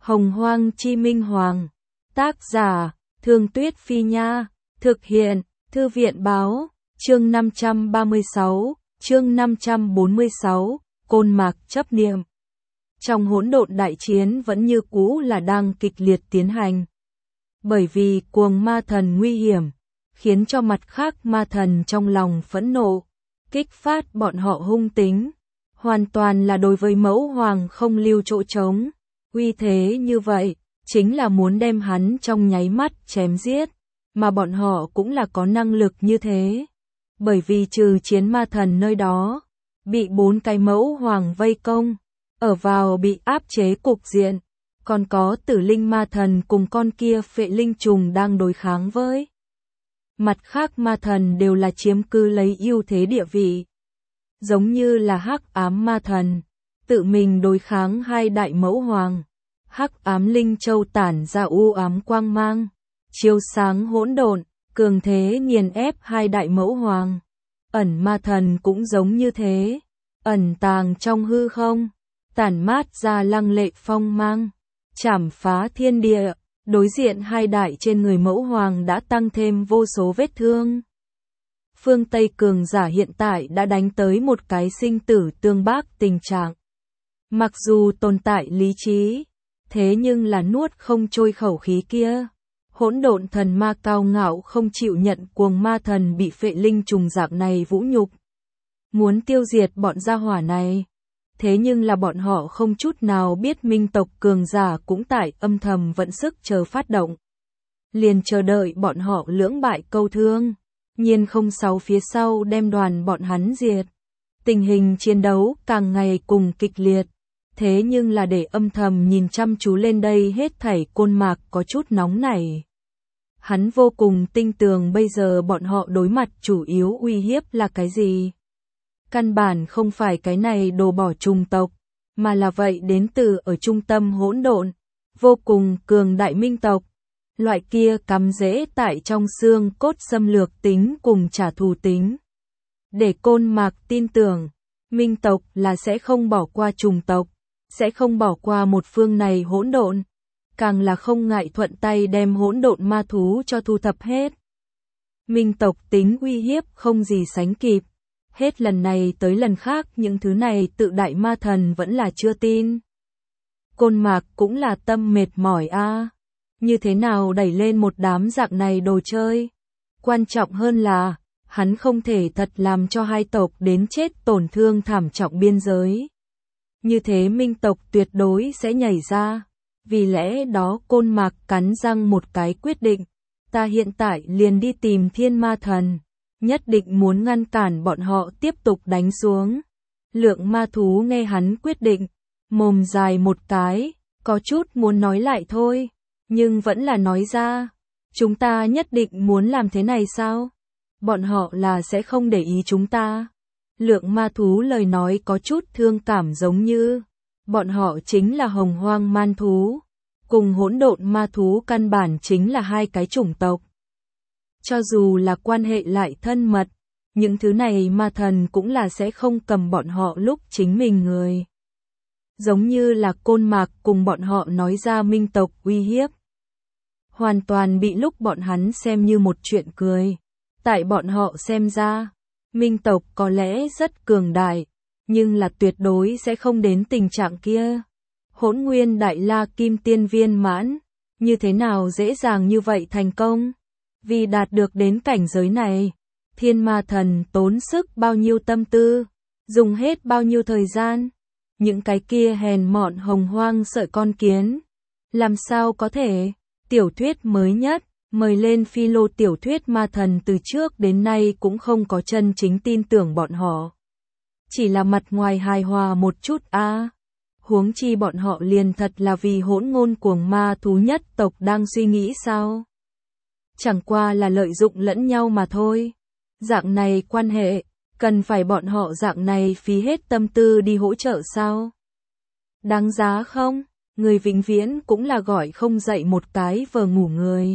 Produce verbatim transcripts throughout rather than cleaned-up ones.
Hồng Hoang Chi Minh Hoàng. Tác giả, Thương Tuyết Phi Nha. Thực hiện, Thư viện Báo. Chương năm trăm ba mươi sáu, chương năm trăm bốn mươi sáu, Côn Mạc chấp niệm. Trong hỗn độn đại chiến vẫn như cũ là đang kịch liệt tiến hành. Bởi vì cuồng ma thần nguy hiểm, khiến cho mặt khác ma thần trong lòng phẫn nộ, kích phát bọn họ hung tính. Hoàn toàn là đối với mẫu hoàng không lưu chỗ trống. Uy thế như vậy, chính là muốn đem hắn trong nháy mắt chém giết. Mà bọn họ cũng là có năng lực như thế. Bởi vì trừ chiến ma thần nơi đó, bị bốn cái mẫu hoàng vây công, ở vào bị áp chế cục diện, còn có tử linh ma thần cùng con kia phệ linh trùng đang đối kháng với. Mặt khác ma thần đều là chiếm cư lấy ưu thế địa vị. Giống như là hắc ám ma thần, tự mình đối kháng hai đại mẫu hoàng. Hắc ám linh châu tản ra u ám quang mang, chiếu sáng hỗn độn, cường thế nghiền ép hai đại mẫu hoàng. Ẩn ma thần cũng giống như thế, ẩn tàng trong hư không, tản mát ra lăng lệ phong mang, chảm phá thiên địa. Đối diện hai đại trên người mẫu hoàng đã tăng thêm vô số vết thương. Phương Tây cường giả hiện tại đã đánh tới một cái sinh tử tương bác tình trạng. Mặc dù tồn tại lý trí, thế nhưng là nuốt không trôi khẩu khí kia. Hỗn độn thần ma cao ngạo không chịu nhận cuồng ma thần bị phệ linh trùng dạng này vũ nhục. Muốn tiêu diệt bọn gia hỏa này. Thế nhưng là bọn họ không chút nào biết minh tộc cường giả cũng tại âm thầm vận sức chờ phát động. Liền chờ đợi bọn họ lưỡng bại câu thương. Nhiên không sáu phía sau đem đoàn bọn hắn diệt. Tình hình chiến đấu càng ngày cùng kịch liệt. Thế nhưng là để âm thầm nhìn chăm chú lên đây hết thảy Côn Mạc có chút nóng nảy. Hắn vô cùng tinh tường bây giờ bọn họ đối mặt chủ yếu uy hiếp là cái gì. Căn bản không phải cái này đồ bỏ trùng tộc, mà là vậy đến từ ở trung tâm hỗn độn, vô cùng cường đại minh tộc. Loại kia cắm rễ tại trong xương cốt xâm lược tính cùng trả thù tính. Để Côn Mạc tin tưởng, minh tộc là sẽ không bỏ qua trùng tộc, sẽ không bỏ qua một phương này hỗn độn, càng là không ngại thuận tay đem hỗn độn ma thú cho thu thập hết. Minh tộc tính uy hiếp không gì sánh kịp. Hết lần này tới lần khác những thứ này tự đại ma thần vẫn là chưa tin. Côn Mạc cũng là tâm mệt mỏi a, à. Như thế nào đẩy lên một đám dạng này đồ chơi. Quan trọng hơn là, hắn không thể thật làm cho hai tộc đến chết tổn thương thảm trọng biên giới. Như thế minh tộc tuyệt đối sẽ nhảy ra. Vì lẽ đó Côn Mạc cắn răng một cái quyết định. Ta hiện tại liền đi tìm thiên ma thần. Nhất định muốn ngăn cản bọn họ tiếp tục đánh xuống. Lượng ma thú nghe hắn quyết định, mồm dài một cái, có chút muốn nói lại thôi, nhưng vẫn là nói ra. Chúng ta nhất định muốn làm thế này sao? Bọn họ là sẽ không để ý chúng ta. Lượng ma thú lời nói có chút thương cảm giống như, bọn họ chính là hồng hoang man thú, cùng hỗn độn ma thú căn bản chính là hai cái chủng tộc. Cho dù là quan hệ lại thân mật, những thứ này ma thần cũng là sẽ không cầm bọn họ lúc chính mình người. Giống như là Côn Mạc cùng bọn họ nói ra minh tộc uy hiếp. Hoàn toàn bị lúc bọn hắn xem như một chuyện cười. Tại bọn họ xem ra, minh tộc có lẽ rất cường đại, nhưng là tuyệt đối sẽ không đến tình trạng kia. Hỗn nguyên đại la kim tiên viên mãn, như thế nào dễ dàng như vậy thành công? Vì đạt được đến cảnh giới này, thiên ma thần tốn sức bao nhiêu tâm tư, dùng hết bao nhiêu thời gian. Những cái kia hèn mọn hồng hoang sợi con kiến. Làm sao có thể? Tiểu thuyết mới nhất, mời lên phi lô tiểu thuyết ma thần từ trước đến nay cũng không có chân chính tin tưởng bọn họ. Chỉ là mặt ngoài hài hòa một chút a. À. Huống chi bọn họ liền thật là vì hỗn ngôn cuồng ma thú nhất tộc đang suy nghĩ sao? Chẳng qua là lợi dụng lẫn nhau mà thôi. Dạng này quan hệ, cần phải bọn họ dạng này phí hết tâm tư đi hỗ trợ sao? Đáng giá không? Người vĩnh viễn cũng là gọi không dậy một cái vờ ngủ người.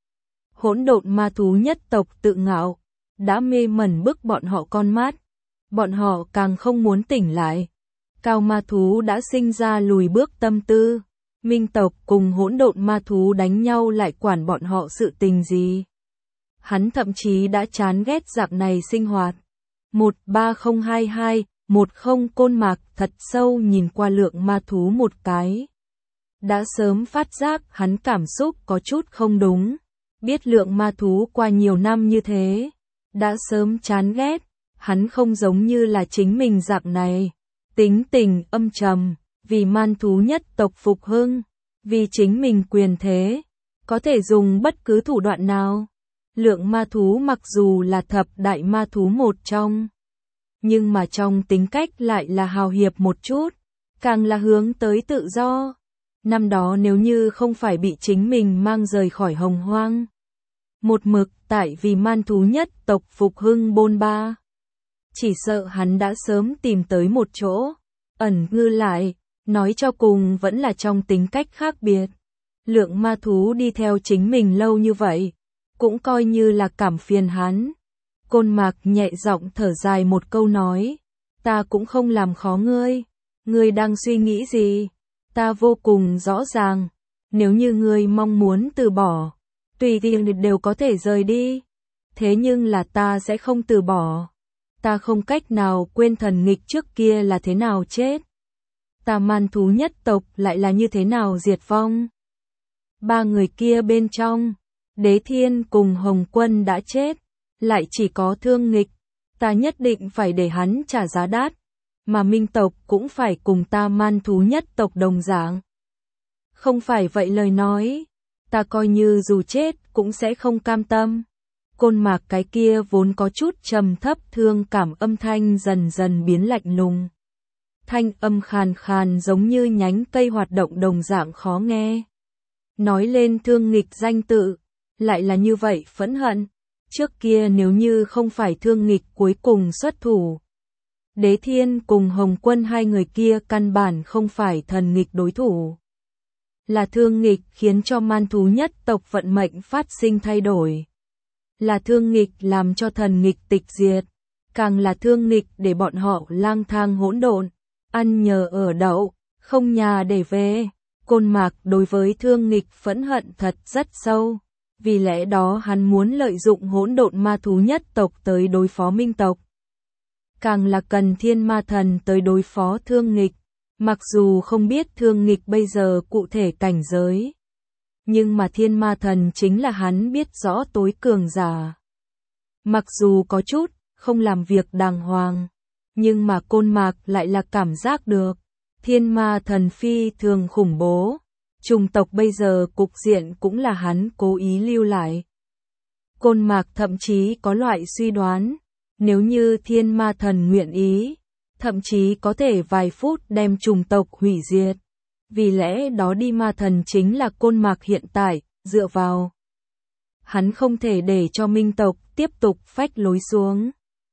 Hỗn độn ma thú nhất tộc tự ngạo, đã mê mẩn bức bọn họ con mắt. Bọn họ càng không muốn tỉnh lại. Cao ma thú đã sinh ra lùi bước tâm tư. Minh tộc cùng hỗn độn ma thú đánh nhau lại quản bọn họ sự tình gì. Hắn thậm chí đã chán ghét dạng này sinh hoạt. một ba không hai hai, một không Côn Mạc thật sâu nhìn qua lượng ma thú một cái. Đã sớm phát giác hắn cảm xúc có chút không đúng. Biết lượng ma thú qua nhiều năm như thế. Đã sớm chán ghét. Hắn không giống như là chính mình dạng này. Tính tình âm trầm. Vì man thú nhất tộc phục hưng. Vì chính mình quyền thế. Có thể dùng bất cứ thủ đoạn nào. Lượng ma thú mặc dù là thập đại ma thú một trong. Nhưng mà trong tính cách lại là hào hiệp một chút. Càng là hướng tới tự do. Năm đó nếu như không phải bị chính mình mang rời khỏi hồng hoang. Một mực tại vì man thú nhất tộc phục hưng bôn ba. Chỉ sợ hắn đã sớm tìm tới một chỗ. Ẩn ngư lại. Nói cho cùng vẫn là trong tính cách khác biệt. Lượng ma thú đi theo chính mình lâu như vậy. Cũng coi như là cảm phiền hắn. Côn Mạc nhẹ giọng thở dài một câu nói. Ta cũng không làm khó ngươi. Ngươi đang suy nghĩ gì? Ta vô cùng rõ ràng. Nếu như ngươi mong muốn từ bỏ. Tùy tiện đều có thể rời đi. Thế nhưng là ta sẽ không từ bỏ. Ta không cách nào quên thần nghịch trước kia là thế nào chết. Ta man thú nhất tộc lại là như thế nào diệt vong. Ba người kia bên trong. Đế Thiên cùng Hồng Quân đã chết. Lại chỉ có Thương Nghịch. Ta nhất định phải để hắn trả giá đắt. Mà Minh tộc cũng phải cùng ta man thú nhất tộc đồng dạng. Không phải vậy lời nói. Ta coi như dù chết cũng sẽ không cam tâm. Côn Mạc cái kia vốn có chút trầm thấp thương cảm âm thanh dần dần biến lạnh lùng. Thanh âm khàn khàn giống như nhánh cây hoạt động đồng dạng khó nghe. Nói lên Thương Nghịch danh tự. Lại là như vậy phẫn hận. Trước kia nếu như không phải Thương Nghịch cuối cùng xuất thủ. Đế Thiên cùng Hồng Quân hai người kia căn bản không phải thần nghịch đối thủ. Là Thương Nghịch khiến cho man thú nhất tộc vận mệnh phát sinh thay đổi. Là Thương Nghịch làm cho thần nghịch tịch diệt. Càng là Thương Nghịch để bọn họ lang thang hỗn độn. Ăn nhờ ở đậu, không nhà để về. Côn Mạc đối với Thương Nghịch phẫn hận thật rất sâu. Vì lẽ đó hắn muốn lợi dụng hỗn độn ma thú nhất tộc tới đối phó Minh tộc. Càng là cần Thiên Ma Thần tới đối phó Thương Nghịch. Mặc dù không biết Thương Nghịch bây giờ cụ thể cảnh giới. Nhưng mà Thiên Ma Thần chính là hắn biết rõ tối cường giả. Mặc dù có chút không làm việc đàng hoàng. Nhưng mà Côn Mạc lại là cảm giác được. Thiên Ma Thần phi thường khủng bố. Chủng tộc bây giờ cục diện cũng là hắn cố ý lưu lại. Côn Mạc thậm chí có loại suy đoán. Nếu như Thiên Ma Thần nguyện ý. Thậm chí có thể vài phút đem chủng tộc hủy diệt. Vì lẽ đó đi Ma Thần chính là Côn Mạc hiện tại, dựa vào. Hắn không thể để cho Minh tộc tiếp tục phách lối xuống.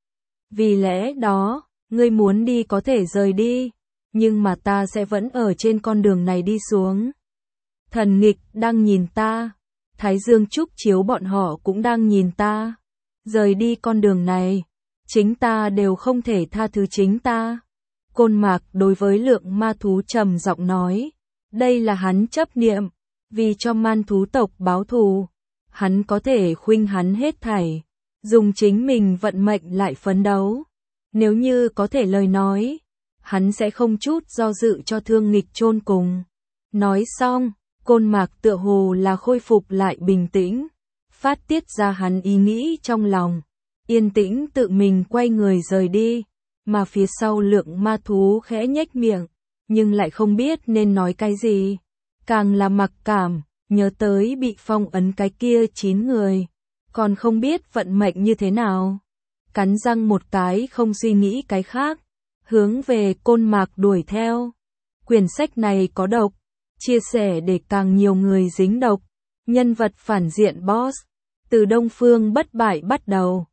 Vì lẽ đó, ngươi muốn đi có thể rời đi. Nhưng mà ta sẽ vẫn ở trên con đường này đi xuống. Thần nghịch đang nhìn ta. Thái Dương Trúc Chiếu bọn họ cũng đang nhìn ta. Rời đi con đường này. Chính ta đều không thể tha thứ chính ta. Côn Mạc đối với lượng ma thú trầm giọng nói. Đây là hắn chấp niệm. Vì cho man thú tộc báo thù. Hắn có thể khuynh hắn hết thảy. Dùng chính mình vận mệnh lại phấn đấu. Nếu như có thể lời nói. Hắn sẽ không chút do dự cho Thương Nghịch chôn cùng. Nói xong. Côn Mạc tựa hồ là khôi phục lại bình tĩnh. Phát tiết ra hắn ý nghĩ trong lòng. Yên tĩnh tự mình quay người rời đi. Mà phía sau lượng ma thú khẽ nhếch miệng. Nhưng lại không biết nên nói cái gì. Càng là mặc cảm. Nhớ tới bị phong ấn cái kia chín người. Còn không biết vận mệnh như thế nào. Cắn răng một cái không suy nghĩ cái khác. Hướng về Côn Mạc đuổi theo. Quyển sách này có độc. Chia sẻ để càng nhiều người dính độc. Nhân vật phản diện boss. Từ Đông Phương Bất Bại bắt đầu.